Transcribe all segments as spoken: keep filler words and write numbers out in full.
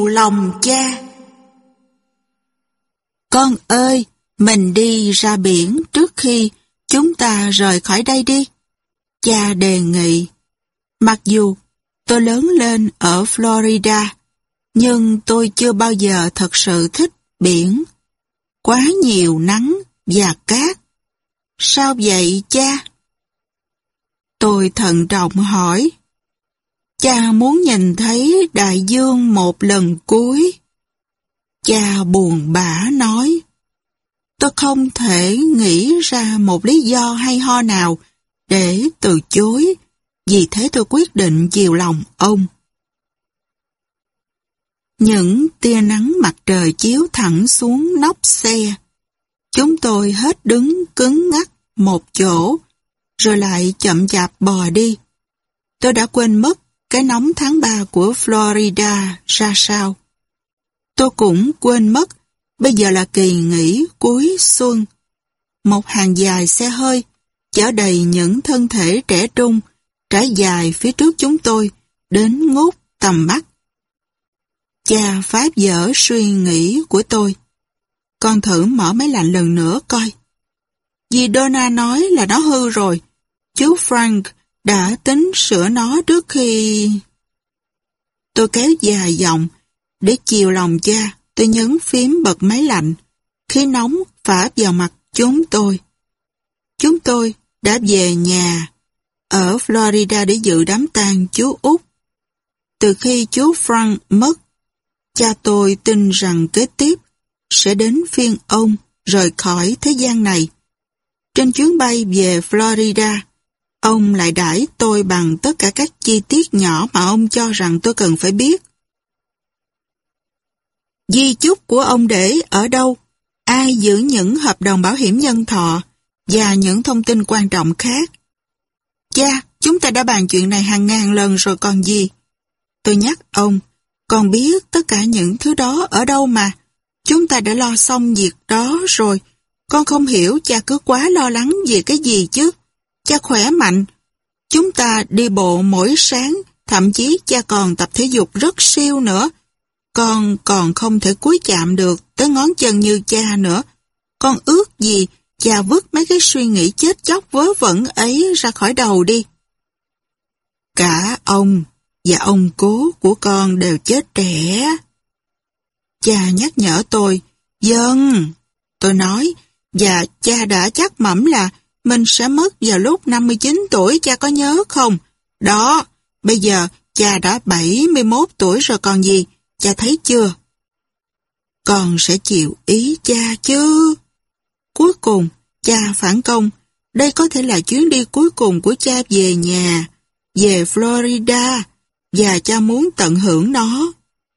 lòng cha. Con ơi, mình đi ra biển trước khi chúng ta rời khỏi đây đi. Cha đề nghị. Mặc dù tôi lớn lên ở Florida, nhưng tôi chưa bao giờ thật sự thích biển. Quá nhiều nắng và cát. Sao vậy cha? Tôi thận trọng hỏi. Cha muốn nhìn thấy đại dương một lần cuối. Cha buồn bã nói. Tôi không thể nghĩ ra một lý do hay ho nào để từ chối, vì thế tôi quyết định chiều lòng ông. Những tia nắng mặt trời chiếu thẳng xuống nóc xe. Chúng tôi hết đứng cứng ngắc một chỗ, rồi lại chậm chạp bò đi. Tôi đã quên mất cái nóng tháng ba của Florida ra sao. Tôi cũng quên mất bây giờ là kỳ nghỉ cuối xuân. Một hàng dài xe hơi chở đầy những thân thể trẻ trung trải dài phía trước chúng tôi đến ngút tầm mắt. Cha phá vỡ suy nghĩ của tôi. Con thử mở máy lạnh lần nữa coi. Dì Donna nói là nó hư rồi. Chú Frank đã tính sửa nó trước khi... Tôi kéo dài giọng. Để chiều lòng cha, tôi nhấn phím bật máy lạnh. Khí nóng phả vào mặt chúng tôi. Chúng tôi đã về nhà ở Florida để dự đám tang chú Út. Từ khi chú Frank mất, cha tôi tin rằng kế tiếp sẽ đến phiên ông rời khỏi thế gian này. Trên chuyến bay về Florida, ông lại đãi tôi bằng tất cả các chi tiết nhỏ mà ông cho rằng tôi cần phải biết. Di chúc của ông để ở đâu? Ai giữ những hợp đồng bảo hiểm nhân thọ và những thông tin quan trọng khác? Cha, chúng ta đã bàn chuyện này hàng ngàn lần rồi còn gì? Tôi nhắc ông, con biết tất cả những thứ đó ở đâu mà. Chúng ta đã lo xong việc đó rồi. Con không hiểu cha cứ quá lo lắng về cái gì chứ. Cha khỏe mạnh. Chúng ta đi bộ mỗi sáng, thậm chí cha còn tập thể dục rất siêu nữa. Con còn không thể cúi chạm được tới ngón chân như cha nữa. Con ước gì cha vứt mấy cái suy nghĩ chết chóc vớ vẩn ấy ra khỏi đầu đi. Cả ông và ông cố của con đều chết trẻ. Cha nhắc nhở tôi. Vâng, tôi nói, và cha đã chắc mẩm là mình sẽ mất vào lúc năm mươi chín tuổi, cha có nhớ không? Đó, bây giờ cha đã bảy mươi mốt tuổi rồi còn gì, cha thấy chưa? Con sẽ chịu ý cha chứ. Cuối cùng, cha phản công, đây có thể là chuyến đi cuối cùng của cha về nhà, về Florida, và cha muốn tận hưởng nó.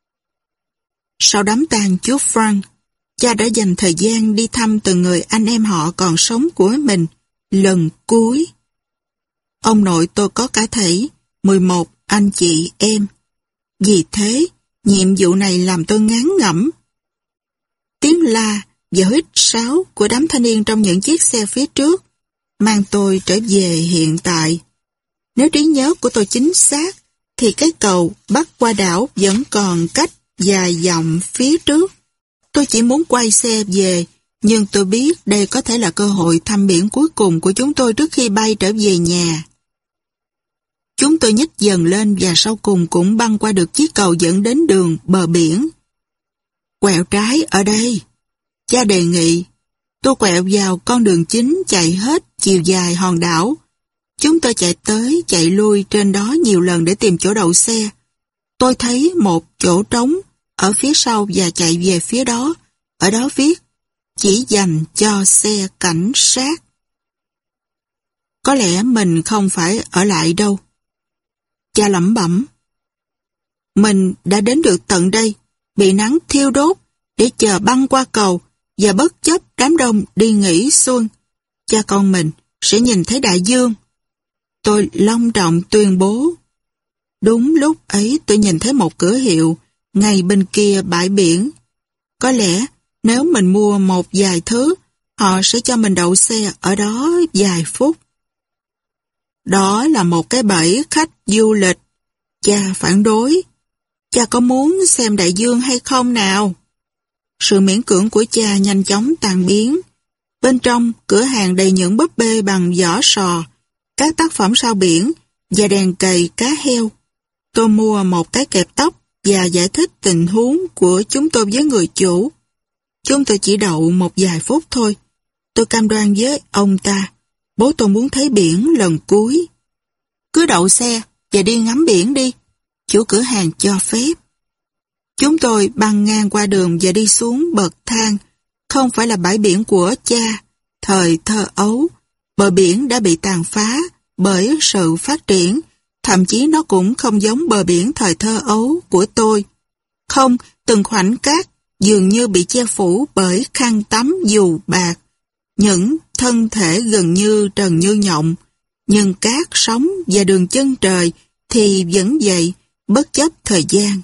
Sau đám tang chú Frank, cha đã dành thời gian đi thăm từng người anh em họ còn sống của mình, lần cuối. Ông nội tôi có cả thảy mười một anh chị em. Vì thế, nhiệm vụ này làm tôi ngán ngẩm. Tiếng la và huýt sáo của đám thanh niên trong những chiếc xe phía trước mang tôi trở về hiện tại. Nếu trí nhớ của tôi chính xác, thì cái cầu bắc qua đảo vẫn còn cách dài dặm phía trước. Tôi chỉ muốn quay xe về, nhưng tôi biết đây có thể là cơ hội thăm biển cuối cùng của chúng tôi trước khi bay trở về nhà. Chúng tôi nhích dần lên và sau cùng cũng băng qua được chiếc cầu dẫn đến đường bờ biển. Quẹo trái ở đây. Cha đề nghị. Tôi quẹo vào con đường chính chạy hết chiều dài hòn đảo. Chúng tôi chạy tới, chạy lui trên đó nhiều lần để tìm chỗ đậu xe. Tôi thấy một chỗ trống ở phía sau và chạy về phía đó. Ở đó viết, chỉ dành cho xe cảnh sát. Có lẽ mình không phải ở lại đâu. Cha lẩm bẩm. Mình đã đến được tận đây, bị nắng thiêu đốt, để chờ băng qua cầu và bất chấp đám đông đi nghỉ xuân. Cha con mình sẽ nhìn thấy đại dương. Tôi long trọng tuyên bố. Đúng lúc ấy tôi nhìn thấy một cửa hiệu ngay bên kia bãi biển. Có lẽ nếu mình mua một vài thứ, họ sẽ cho mình đậu xe ở đó vài phút. Đó là một cái bẫy khách du lịch. Cha phản đối. Cha có muốn xem đại dương hay không nào? Sự miễn cưỡng của cha nhanh chóng tan biến. Bên trong, cửa hàng đầy những búp bê bằng vỏ sò, các tác phẩm sao biển và đèn cầy cá heo. Tôi mua một cái kẹp tóc và giải thích tình huống của chúng tôi với người chủ. Chúng tôi chỉ đậu một vài phút thôi. Tôi cam đoan với ông ta, bố tôi muốn thấy biển lần cuối. Cứ đậu xe và đi ngắm biển đi. Chủ cửa hàng cho phép. Chúng tôi băng ngang qua đường và đi xuống bậc thang. Không phải là bãi biển của cha, thời thơ ấu. Bờ biển đã bị tàn phá bởi sự phát triển. Thậm chí nó cũng không giống bờ biển thời thơ ấu của tôi. Không, từng khoảnh cát dường như bị che phủ bởi khăn tắm dù bạc. Những thân thể gần như trần như nhộng. Nhưng cát, sóng và đường chân trời thì vẫn vậy, bất chấp thời gian.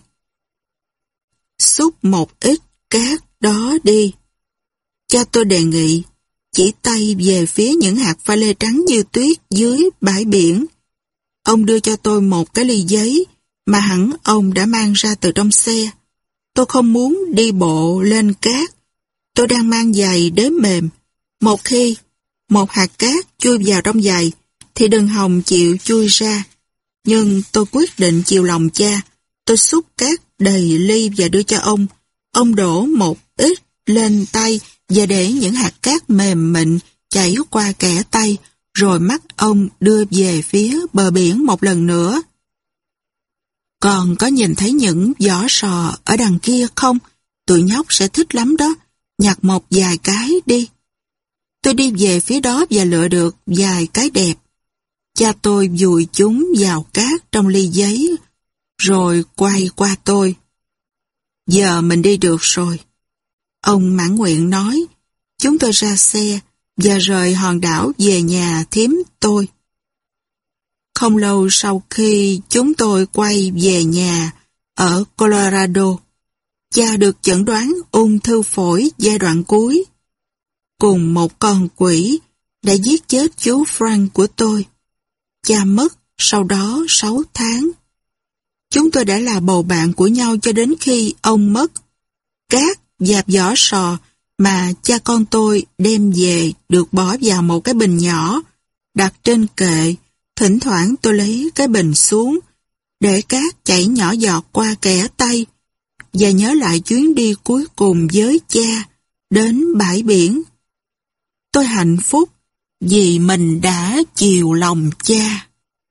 Xúc một ít cát đó đi. Cha tôi đề nghị, chỉ tay về phía những hạt pha lê trắng như tuyết dưới bãi biển. Ông đưa cho tôi một cái ly giấy mà hẳn ông đã mang ra từ trong xe. Tôi không muốn đi bộ lên cát. Tôi đang mang giày đế mềm. Một khi một hạt cát chui vào trong giày thì đừng hòng chịu chui ra. Nhưng tôi quyết định chiều lòng cha. Tôi xúc cát đầy ly và đưa cho ông. Ông đổ một ít lên tay và để những hạt cát mềm mịn chảy qua kẽ tay, rồi mắt ông đưa về phía bờ biển một lần nữa. Còn có nhìn thấy những vỏ sò ở đằng kia không? Tụi nhóc sẽ thích lắm đó. Nhặt một vài cái đi. Tôi đi về phía đó và lựa được vài cái đẹp. Cha tôi vùi chúng vào cát trong ly giấy, rồi quay qua tôi. Giờ mình đi được rồi. Ông mãn nguyện nói. Chúng tôi ra xe và rời hòn đảo về nhà thím tôi. Không lâu sau khi chúng tôi quay về nhà ở Colorado, cha được chẩn đoán ung thư phổi giai đoạn cuối. Cùng một con quỷ đã giết chết chú Frank của tôi. Cha mất sau đó sáu tháng. Chúng tôi đã là bầu bạn của nhau cho đến khi ông mất. Cát và vỏ sò mà cha con tôi đem về được bỏ vào một cái bình nhỏ, đặt trên kệ. Thỉnh thoảng tôi lấy cái bình xuống, để cát chảy nhỏ giọt qua kẽ tay, và nhớ lại chuyến đi cuối cùng với cha, đến bãi biển. Tôi hạnh phúc vì mình đã chiều lòng cha.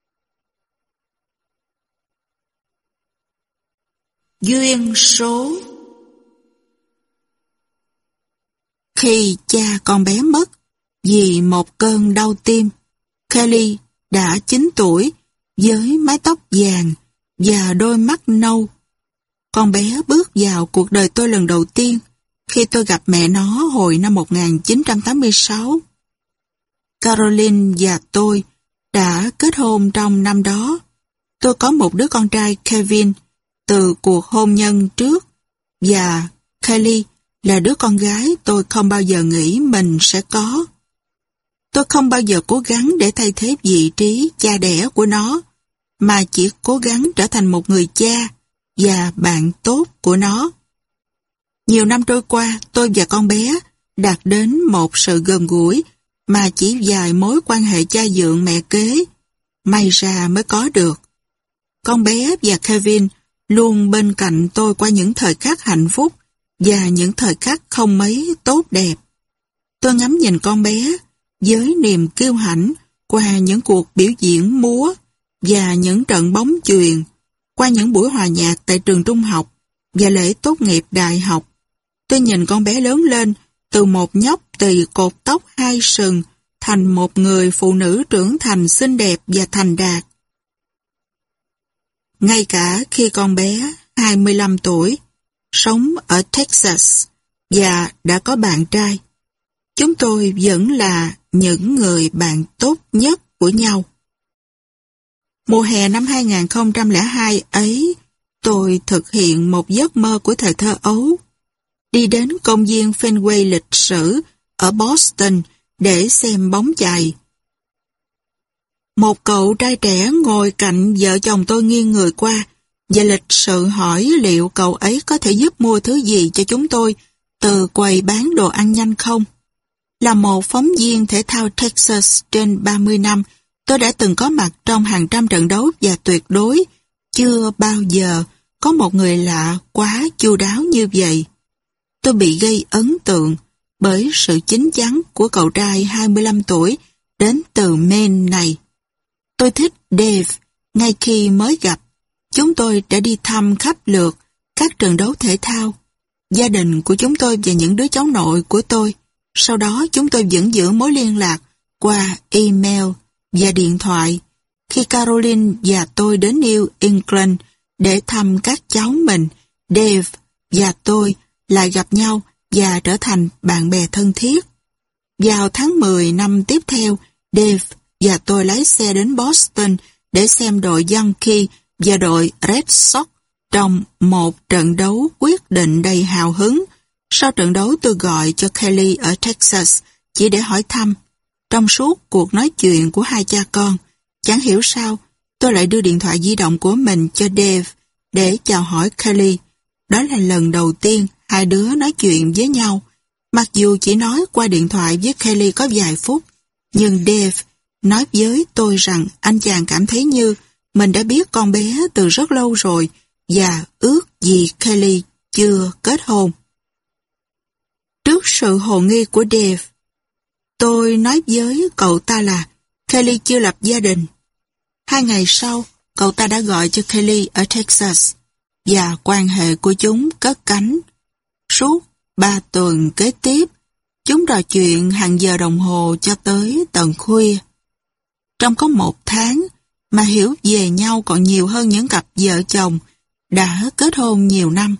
Duyên số. Khi cha con bé mất vì một cơn đau tim, Kelly đã chín tuổi với mái tóc vàng và đôi mắt nâu. Con bé bước vào cuộc đời tôi lần đầu tiên khi tôi gặp mẹ nó hồi năm một nghìn chín trăm tám mươi sáu. Caroline và tôi đã kết hôn trong năm đó. Tôi có một đứa con trai Kevin từ cuộc hôn nhân trước, và Kelly là đứa con gái tôi không bao giờ nghĩ mình sẽ có. Tôi không bao giờ cố gắng để thay thế vị trí cha đẻ của nó, mà chỉ cố gắng trở thành một người cha và bạn tốt của nó. Nhiều năm trôi qua, tôi và con bé đạt đến một sự gần gũi mà chỉ vài mối quan hệ cha dượng mẹ kế may ra mới có được. Con bé và Kevin luôn bên cạnh tôi qua những thời khắc hạnh phúc và những thời khắc không mấy tốt đẹp. Tôi ngắm nhìn con bé với niềm kiêu hãnh qua những cuộc biểu diễn múa và những trận bóng chuyền, qua những buổi hòa nhạc tại trường trung học và lễ tốt nghiệp đại học. Tôi nhìn con bé lớn lên từ một nhóc tỳ cột tóc hai sừng thành một người phụ nữ trưởng thành xinh đẹp và thành đạt. Ngay cả khi con bé hai mươi lăm tuổi, sống ở Texas và đã có bạn trai, chúng tôi vẫn là những người bạn tốt nhất của nhau. Mùa hè năm hai nghìn không trăm lẻ hai ấy, tôi thực hiện một giấc mơ của thời thơ ấu, đi đến công viên Fenway lịch sử ở Boston để xem bóng chày. Một cậu trai trẻ ngồi cạnh vợ chồng tôi nghiêng người qua và lịch sự hỏi liệu cậu ấy có thể giúp mua thứ gì cho chúng tôi từ quầy bán đồ ăn nhanh không. Là một phóng viên thể thao Texas trên ba mươi năm, tôi đã từng có mặt trong hàng trăm trận đấu và tuyệt đối chưa bao giờ có một người lạ quá chu đáo như vậy. Tôi bị gây ấn tượng bởi sự chín chắn của cậu trai hai mươi lăm tuổi đến từ Maine này. Tôi thích Dave. Ngay khi mới gặp, chúng tôi đã đi thăm khắp lượt các trận đấu thể thao. Gia đình của chúng tôi và những đứa cháu nội của tôi. Sau đó chúng tôi vẫn giữ mối liên lạc qua email và điện thoại. Khi Caroline và tôi đến New England để thăm các cháu mình, Dave và tôi lại gặp nhau và trở thành bạn bè thân thiết. Vào tháng mười năm tiếp theo, Dave và tôi lái xe đến Boston để xem đội Yankee và đội Red Sox trong một trận đấu quyết định đầy hào hứng. Sau trận đấu tôi gọi cho Kelly ở Texas chỉ để hỏi thăm. Trong suốt cuộc nói chuyện của hai cha con, chẳng hiểu sao tôi lại đưa điện thoại di động của mình cho Dave để chào hỏi Kelly. Đó là lần đầu tiên hai đứa nói chuyện với nhau. Mặc dù chỉ nói qua điện thoại với Kelly có vài phút, nhưng Dave nói với tôi rằng anh chàng cảm thấy như mình đã biết con bé từ rất lâu rồi và ước gì Kelly chưa kết hôn. Trước sự hồ nghi của Dave, tôi nói với cậu ta là Kelly chưa lập gia đình. Hai ngày sau, cậu ta đã gọi cho Kelly ở Texas và quan hệ của chúng cất cánh. Suốt ba tuần kế tiếp, chúng trò chuyện hàng giờ đồng hồ cho tới tận khuya. Trong có một tháng mà hiểu về nhau còn nhiều hơn những cặp vợ chồng đã kết hôn nhiều năm.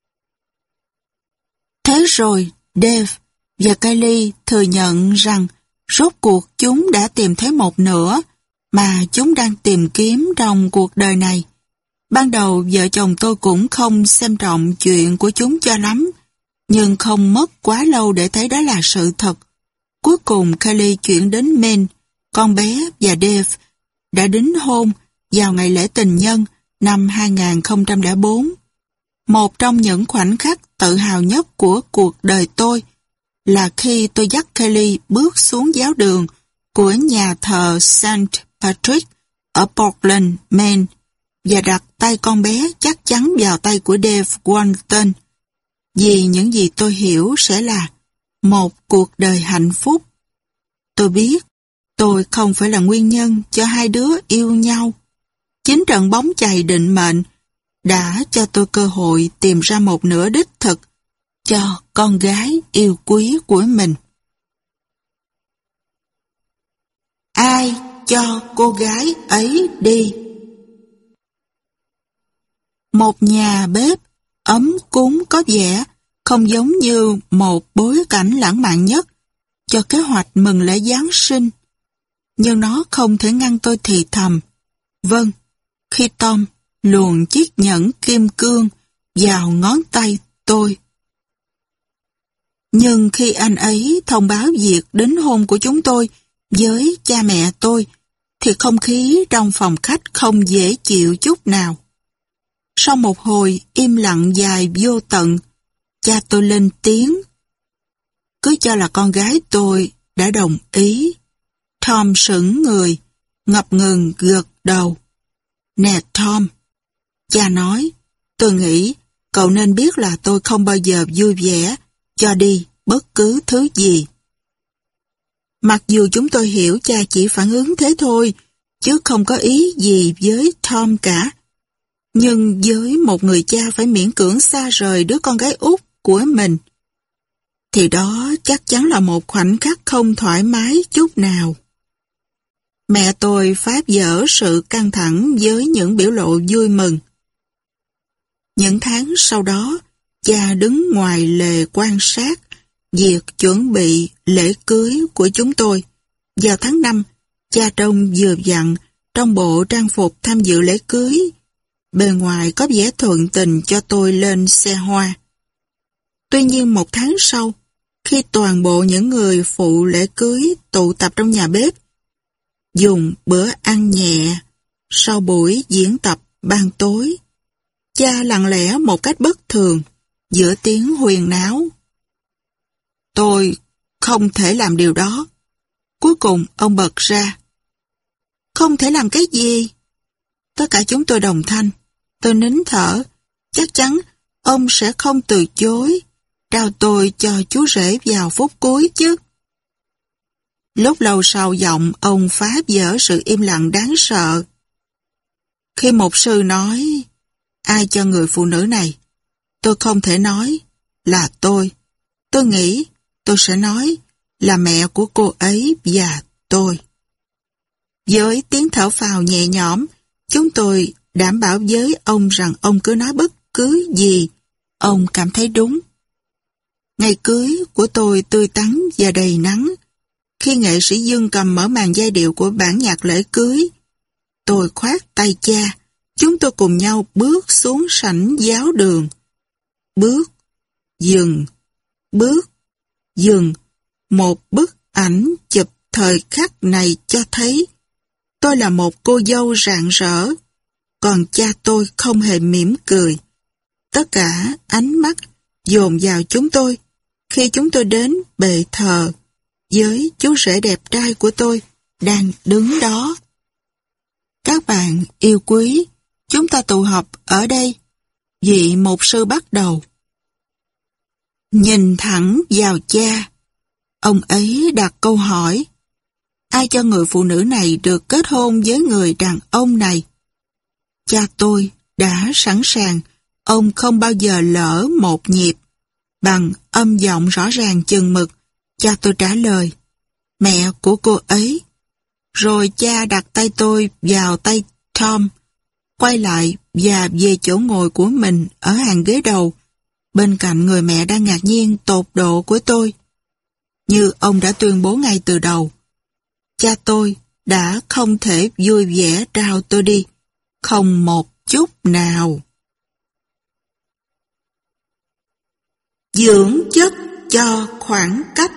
Thế rồi, Dave và Kelly thừa nhận rằng rốt cuộc chúng đã tìm thấy một nửa mà chúng đang tìm kiếm trong cuộc đời này. Ban đầu vợ chồng tôi cũng không xem trọng chuyện của chúng cho lắm, nhưng không mất quá lâu để thấy đó là sự thật. Cuối cùng Kelly chuyển đến Maine, con bé và Dave đã đính hôn vào ngày lễ tình nhân năm hai nghìn không trăm lẻ bốn. Một trong những khoảnh khắc tự hào nhất của cuộc đời tôi là khi tôi dắt Kelly bước xuống giáo đường của nhà thờ Saint Patrick ở Portland, Maine và đặt tay con bé chắc chắn vào tay của Dave Walton, vì những gì tôi hiểu sẽ là một cuộc đời hạnh phúc. Tôi biết tôi không phải là nguyên nhân cho hai đứa yêu nhau. Chính trận bóng chày định mệnh đã cho tôi cơ hội tìm ra một nửa đích thực cho con gái yêu quý của mình. Ai cho cô gái ấy đi? Một nhà bếp ấm cúng có vẻ không giống như một bối cảnh lãng mạn nhất cho kế hoạch mừng lễ Giáng sinh. Nhưng nó không thể ngăn tôi thì thầm. Vâng, khi Tom luồn chiếc nhẫn kim cương vào ngón tay tôi. Nhưng khi anh ấy thông báo việc đính hôn của chúng tôi với cha mẹ tôi, thì không khí trong phòng khách không dễ chịu chút nào. Sau một hồi im lặng dài vô tận, cha tôi lên tiếng. Cứ cho là con gái tôi đã đồng ý. Tom sững người, ngập ngừng gật đầu. Nè Tom, cha nói, tôi nghĩ cậu nên biết là tôi không bao giờ vui vẻ cho đi bất cứ thứ gì. Mặc dù chúng tôi hiểu cha chỉ phản ứng thế thôi, chứ không có ý gì với Tom cả. Nhưng với một người cha phải miễn cưỡng xa rời đứa con gái út của mình, thì đó chắc chắn là một khoảnh khắc không thoải mái chút nào. Mẹ tôi phá vỡ sự căng thẳng với những biểu lộ vui mừng. Những tháng sau đó, cha đứng ngoài lề quan sát việc chuẩn bị lễ cưới của chúng tôi. Vào tháng năm, cha trông vừa vặn trong bộ trang phục tham dự lễ cưới. Bề ngoài có vẻ thuận tình cho tôi lên xe hoa. Tuy nhiên một tháng sau, khi toàn bộ những người phụ lễ cưới tụ tập trong nhà bếp, dùng bữa ăn nhẹ sau buổi diễn tập ban tối, Cha lặng lẽ một cách bất thường, giữa tiếng huyên náo. Tôi không thể làm điều đó. Cuối cùng ông bật ra. Không thể làm cái gì? Tất cả chúng tôi đồng thanh. Tôi nín thở. Chắc chắn ông sẽ không từ chối trao tôi cho chú rể vào phút cuối chứ. Lúc lâu sau giọng ông phá vỡ sự im lặng đáng sợ. Khi mục sư nói ai cho người phụ nữ này, tôi không thể nói là tôi. Tôi nghĩ tôi sẽ nói là mẹ của cô ấy và tôi. Với tiếng thở phào nhẹ nhõm, chúng tôi đảm bảo với ông rằng ông cứ nói bất cứ gì ông cảm thấy đúng. Ngày cưới của tôi tươi tắn và đầy nắng. Khi nghệ sĩ Dương Cầm mở màn giai điệu của bản nhạc lễ cưới, tôi khoác tay cha. Chúng tôi cùng nhau bước xuống sảnh giáo đường. Bước, dừng, bước, dừng. Một bức ảnh chụp thời khắc này cho thấy tôi là một cô dâu rạng rỡ, còn cha tôi không hề mỉm cười. Tất cả ánh mắt dồn vào chúng tôi khi chúng tôi đến bệ thờ với chú rể đẹp trai của tôi đang đứng đó. Các bạn yêu quý, chúng ta tụ họp ở đây. Vị mục sư bắt đầu. Nhìn thẳng vào cha, ông ấy đặt câu hỏi. Ai cho người phụ nữ này được kết hôn với người đàn ông này? Cha tôi đã sẵn sàng, ông không bao giờ lỡ một nhịp. Bằng âm giọng rõ ràng chừng mực, cha tôi trả lời, mẹ của cô ấy. Rồi cha đặt tay tôi vào tay Tom, quay lại và về chỗ ngồi của mình ở hàng ghế đầu, bên cạnh người mẹ đang ngạc nhiên tột độ của tôi. Như ông đã tuyên bố ngay từ đầu, cha tôi đã không thể vui vẻ trao tôi đi, không một chút nào. Dưỡng chất cho khoảng cách.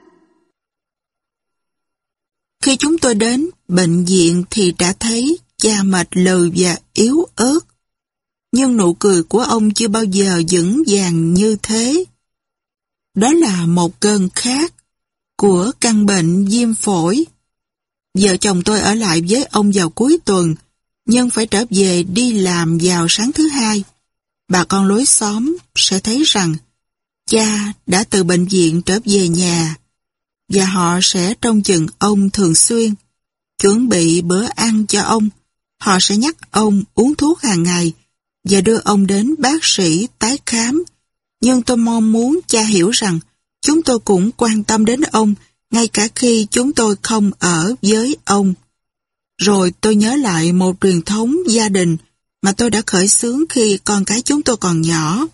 Khi chúng tôi đến bệnh viện thì đã thấy cha mệt lừ và yếu ớt. Nhưng nụ cười của ông chưa bao giờ vững vàng như thế. Đó là một cơn khác của căn bệnh viêm phổi. Vợ chồng tôi ở lại với ông vào cuối tuần, nhưng phải trở về đi làm vào sáng thứ hai. Bà con lối xóm sẽ thấy rằng cha đã từ bệnh viện trở về nhà, và họ sẽ trông chừng ông thường xuyên, chuẩn bị bữa ăn cho ông. Họ sẽ nhắc ông uống thuốc hàng ngày và đưa ông đến bác sĩ tái khám. Nhưng tôi mong muốn cha hiểu rằng chúng tôi cũng quan tâm đến ông, ngay cả khi chúng tôi không ở với ông. Rồi tôi nhớ lại một truyền thống gia đình mà tôi đã khởi xướng khi con cái chúng tôi còn nhỏ.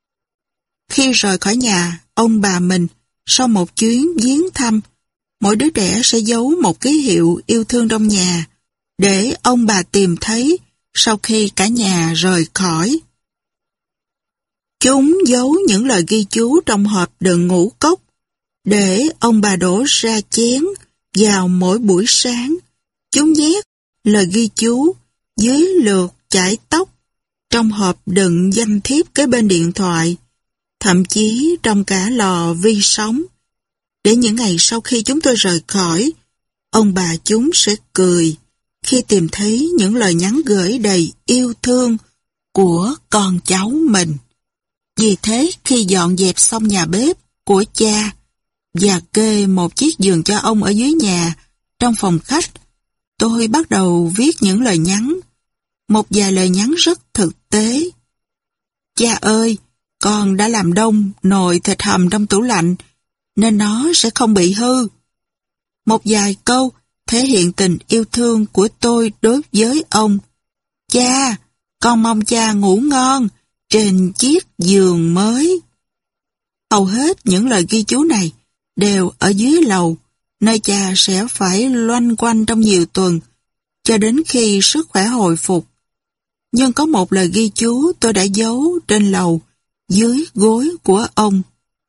Khi rời khỏi nhà, ông bà mình, sau một chuyến viếng thăm, mỗi đứa trẻ sẽ giấu một ký hiệu yêu thương trong nhà, để ông bà tìm thấy sau khi cả nhà rời khỏi. Chúng giấu những lời ghi chú trong hộp đựng ngũ cốc, để ông bà đổ ra chén vào mỗi buổi sáng. Chúng nhét lời ghi chú dưới lượt chải tóc, trong hộp đựng danh thiếp kế bên điện thoại, thậm chí trong cả lò vi sóng. Để những ngày sau khi chúng tôi rời khỏi, ông bà chúng sẽ cười khi tìm thấy những lời nhắn gửi đầy yêu thương của con cháu mình. Vì thế khi dọn dẹp xong nhà bếp của cha và kê một chiếc giường cho ông ở dưới nhà, trong phòng khách, tôi bắt đầu viết những lời nhắn. Một vài lời nhắn rất thực tế. Cha ơi, con đã làm đông nồi thịt hầm trong tủ lạnh, nên nó sẽ không bị hư. Một vài câu thể hiện tình yêu thương của tôi đối với ông. Cha, con mong cha ngủ ngon trên chiếc giường mới. Hầu hết những lời ghi chú này đều ở dưới lầu, nơi cha sẽ phải loanh quanh trong nhiều tuần, cho đến khi sức khỏe hồi phục. Nhưng có một lời ghi chú tôi đã giấu trên lầu, dưới gối của ông.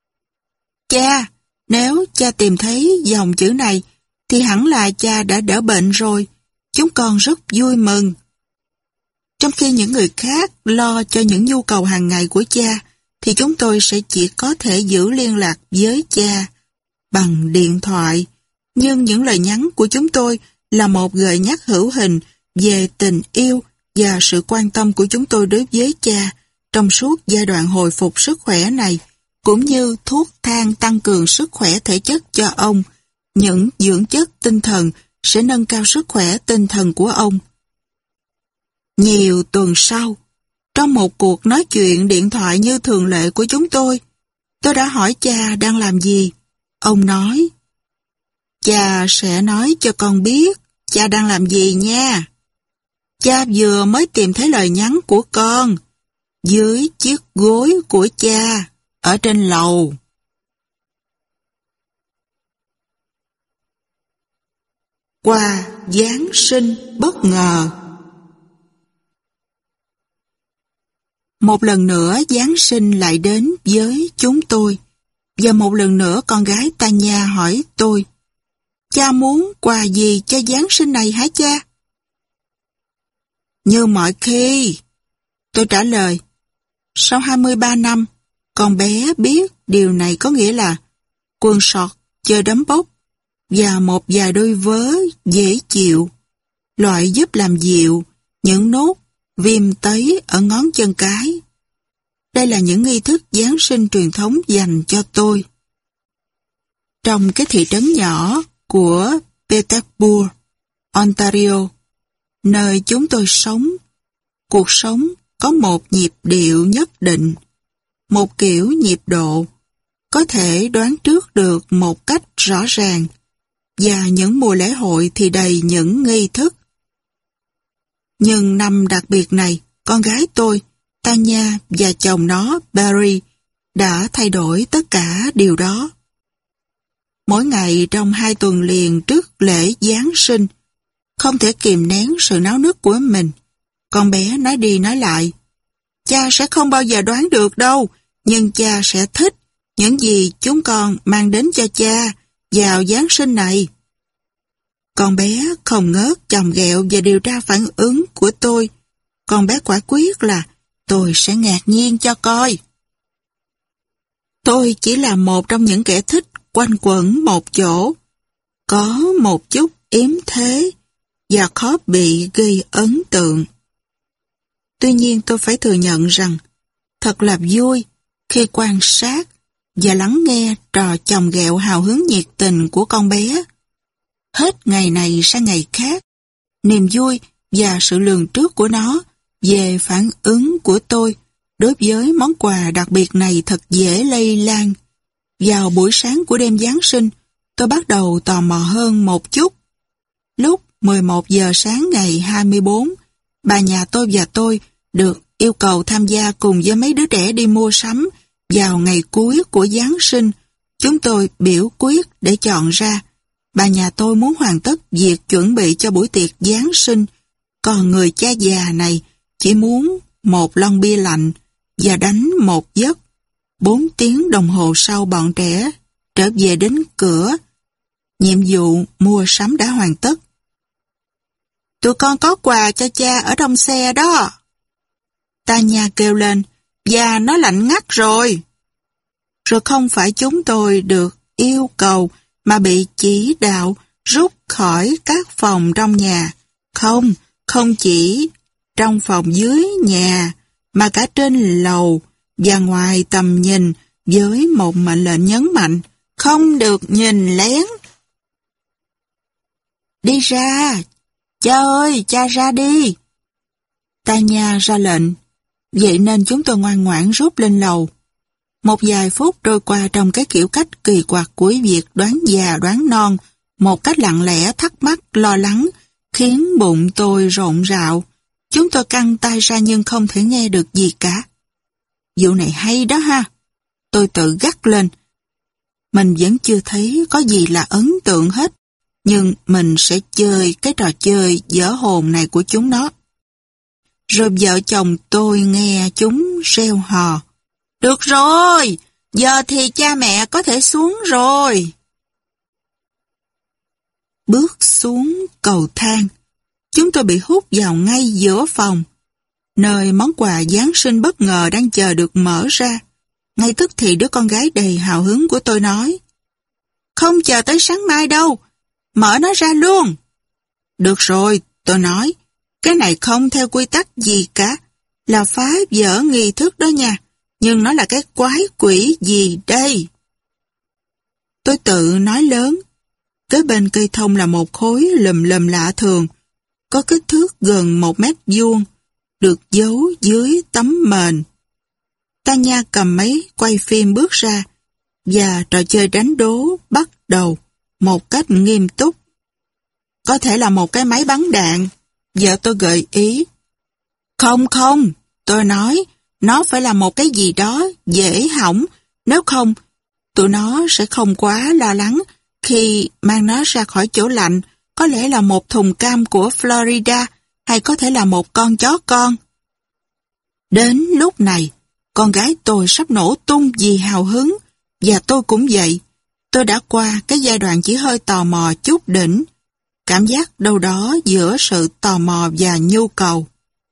Cha, nếu cha tìm thấy dòng chữ này, thì hẳn là cha đã đỡ bệnh rồi. Chúng con rất vui mừng. Trong khi những người khác lo cho những nhu cầu hàng ngày của cha, thì chúng tôi sẽ chỉ có thể giữ liên lạc với cha bằng điện thoại. Nhưng những lời nhắn của chúng tôi là một gợi nhắc hữu hình về tình yêu và sự quan tâm của chúng tôi đối với cha trong suốt giai đoạn hồi phục sức khỏe này, cũng như thuốc thang tăng cường sức khỏe thể chất cho ông. Những dưỡng chất tinh thần sẽ nâng cao sức khỏe tinh thần của ông. Nhiều tuần sau, trong một cuộc nói chuyện điện thoại như thường lệ của chúng tôi, tôi đã hỏi cha đang làm gì. Ông nói, cha sẽ nói cho con biết cha đang làm gì nha. Cha vừa mới tìm thấy lời nhắn của con dưới chiếc gối của cha ở trên lầu. Qua Giáng sinh bất ngờ. Một lần nữa Giáng sinh lại đến với chúng tôi, và một lần nữa con gái Tanya hỏi tôi, cha muốn quà gì cho Giáng sinh này hả cha? Như mọi khi, tôi trả lời, sau hai mươi ba năm, con bé biết điều này có nghĩa là quần sọt chơi đấm bốc và một vài đôi vớ dễ chịu, loại giúp làm dịu những nốt viêm tấy ở ngón chân cái. Đây là những nghi thức Giáng sinh truyền thống dành cho tôi. Trong cái thị trấn nhỏ của Peterborough, Ontario, nơi chúng tôi sống, cuộc sống có một nhịp điệu nhất định, một kiểu nhịp độ, có thể đoán trước được một cách rõ ràng, và những mùa lễ hội thì đầy những nghi thức. Nhưng năm đặc biệt này, con gái tôi, Tanya và chồng nó, Barry, đã thay đổi tất cả điều đó. Mỗi ngày trong hai tuần liền trước lễ Giáng sinh, không thể kìm nén sự náo nức của mình, con bé nói đi nói lại, cha sẽ không bao giờ đoán được đâu, nhưng cha sẽ thích những gì chúng con mang đến cho cha vào Giáng sinh này. Con bé không ngớt chồng ghẹo và điều tra phản ứng của tôi. Con bé quả quyết là tôi sẽ ngạc nhiên cho coi. Tôi chỉ là một trong những kẻ thích quanh quẩn một chỗ, có một chút yếm thế và khó bị gây ấn tượng. Tuy nhiên tôi phải thừa nhận rằng thật là vui khi quan sát và lắng nghe trò chồng ghẹo hào hứng nhiệt tình của con bé. Hết ngày này sang ngày khác, niềm vui và sự lường trước của nó về phản ứng của tôi đối với món quà đặc biệt này thật dễ lây lan. Vào buổi sáng của đêm Giáng sinh, tôi bắt đầu tò mò hơn một chút. Lúc mười một giờ sáng ngày hai mươi bốn, bà nhà tôi và tôi được yêu cầu tham gia cùng với mấy đứa trẻ đi mua sắm vào ngày cuối của Giáng sinh. Chúng tôi biểu quyết để chọn ra. Bà nhà tôi muốn hoàn tất việc chuẩn bị cho buổi tiệc Giáng sinh, còn người cha già này chỉ muốn một lon bia lạnh và đánh một giấc. Bốn tiếng đồng hồ sau bọn trẻ trở về đến cửa. Nhiệm vụ mua sắm đã hoàn tất. Tụi con có quà cho cha ở trong xe đó. Tanya kêu lên, và nó lạnh ngắt rồi. Rồi không phải chúng tôi được yêu cầu mà bị chỉ đạo rút khỏi các phòng trong nhà. Không, không chỉ trong phòng dưới nhà, mà cả trên lầu và ngoài tầm nhìn với một mệnh lệnh nhấn mạnh, không được nhìn lén. Đi ra, cha ơi, cha ra đi. Tanya ra lệnh, vậy nên chúng tôi ngoan ngoãn rút lên lầu. Một vài phút trôi qua trong cái kiểu cách kỳ quặc của việc đoán già đoán non, một cách lặng lẽ thắc mắc, lo lắng, khiến bụng tôi rộn rạo. Chúng tôi căng tai ra nhưng không thể nghe được gì cả. Vụ này hay đó ha. Tôi tự gắt lên. Mình vẫn chưa thấy có gì là ấn tượng hết, nhưng mình sẽ chơi cái trò chơi dở hồn này của chúng nó. Rồi vợ chồng tôi nghe chúng reo hò. Được rồi, giờ thì cha mẹ có thể xuống rồi. Bước xuống cầu thang, chúng tôi bị hút vào ngay giữa phòng. nơi món quà Giáng sinh bất ngờ đang chờ được mở ra. Ngay tức thì đứa con gái đầy hào hứng của tôi nói, không chờ tới sáng mai đâu, mở nó ra luôn. Được rồi, tôi nói, cái này không theo quy tắc gì cả, là phá vỡ nghi thức đó nha, nhưng nó là cái quái quỷ gì đây? Tôi tự nói lớn, kế bên cây thông là một khối lùm lùm lạ thường, có kích thước gần một mét vuông, được giấu dưới tấm mền. Tanya cầm máy quay phim bước ra, và trò chơi đánh đố bắt đầu một cách nghiêm túc. Có thể là một cái máy bắn đạn, vợ tôi gợi ý. Không không, tôi nói, nó phải là một cái gì đó dễ hỏng, nếu không, tụi nó sẽ không quá lo lắng khi mang nó ra khỏi chỗ lạnh, có lẽ là một thùng cam của Florida, hay có thể là một con chó con. Đến lúc này, con gái tôi sắp nổ tung vì hào hứng, và tôi cũng vậy. Tôi đã qua cái giai đoạn chỉ hơi tò mò chút đỉnh, cảm giác đâu đó giữa sự tò mò và nhu cầu.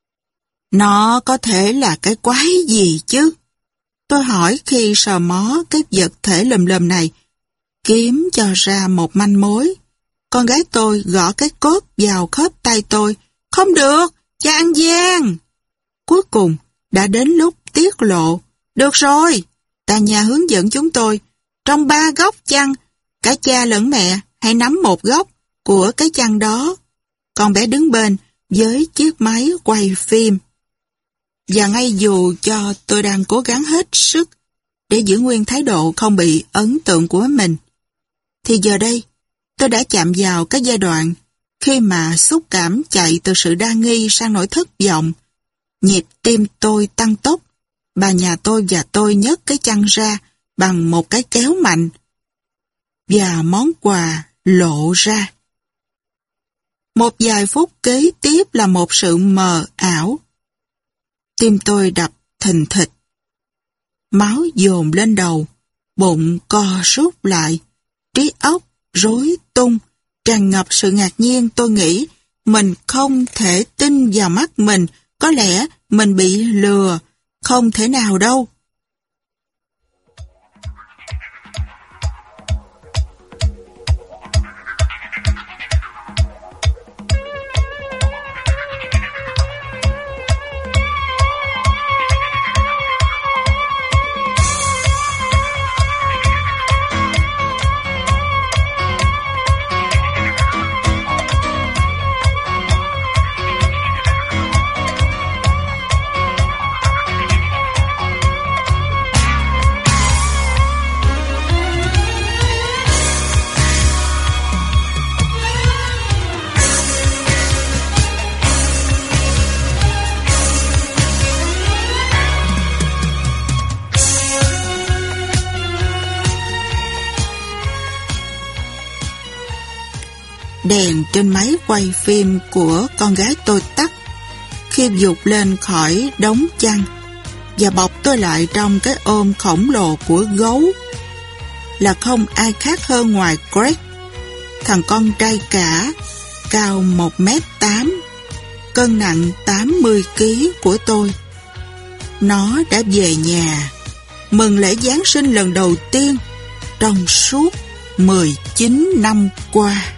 Nó có thể là cái quái gì chứ? Tôi hỏi khi sờ mó cái vật thể lùm lùm này, kiếm cho ra một manh mối. Con gái tôi gõ cái cốt vào khớp tay tôi. Không được, cha ăn gian. Cuối cùng, đã đến lúc tiết lộ. Được rồi, Tanya hướng dẫn chúng tôi. Trong ba góc chăn, cả cha lẫn mẹ hãy nắm một góc của cái chăn đó. Con bé đứng bên với chiếc máy quay phim. Và ngay dù cho tôi đang cố gắng hết sức để giữ nguyên thái độ không bị ấn tượng của mình, thì giờ đây tôi đã chạm vào cái giai đoạn khi mà xúc cảm chạy từ sự đa nghi sang nỗi thất vọng. Nhịp tim tôi tăng tốc. Bà nhà tôi và tôi nhấc cái chăn ra bằng một cái kéo mạnh. Và món quà lộ ra. Một vài phút kế tiếp là một sự mờ ảo. Tim tôi đập thình thịch. Máu dồn lên đầu, bụng co rút lại, trí óc rối tung, tràn ngập sự ngạc nhiên. Tôi nghĩ mình không thể tin vào mắt mình, có lẽ mình bị lừa, không thể nào đâu. Đèn trên máy quay phim của con gái tôi tắt khi vụt lên khỏi đống chăn và bọc tôi lại trong cái ôm khổng lồ của gấu. Là không ai khác hơn ngoài Greg, thằng con trai cả, cao một mét tám, cân nặng tám mươi ki lô gam của tôi. Nó đã về nhà, mừng lễ Giáng sinh lần đầu tiên trong suốt mười chín năm qua.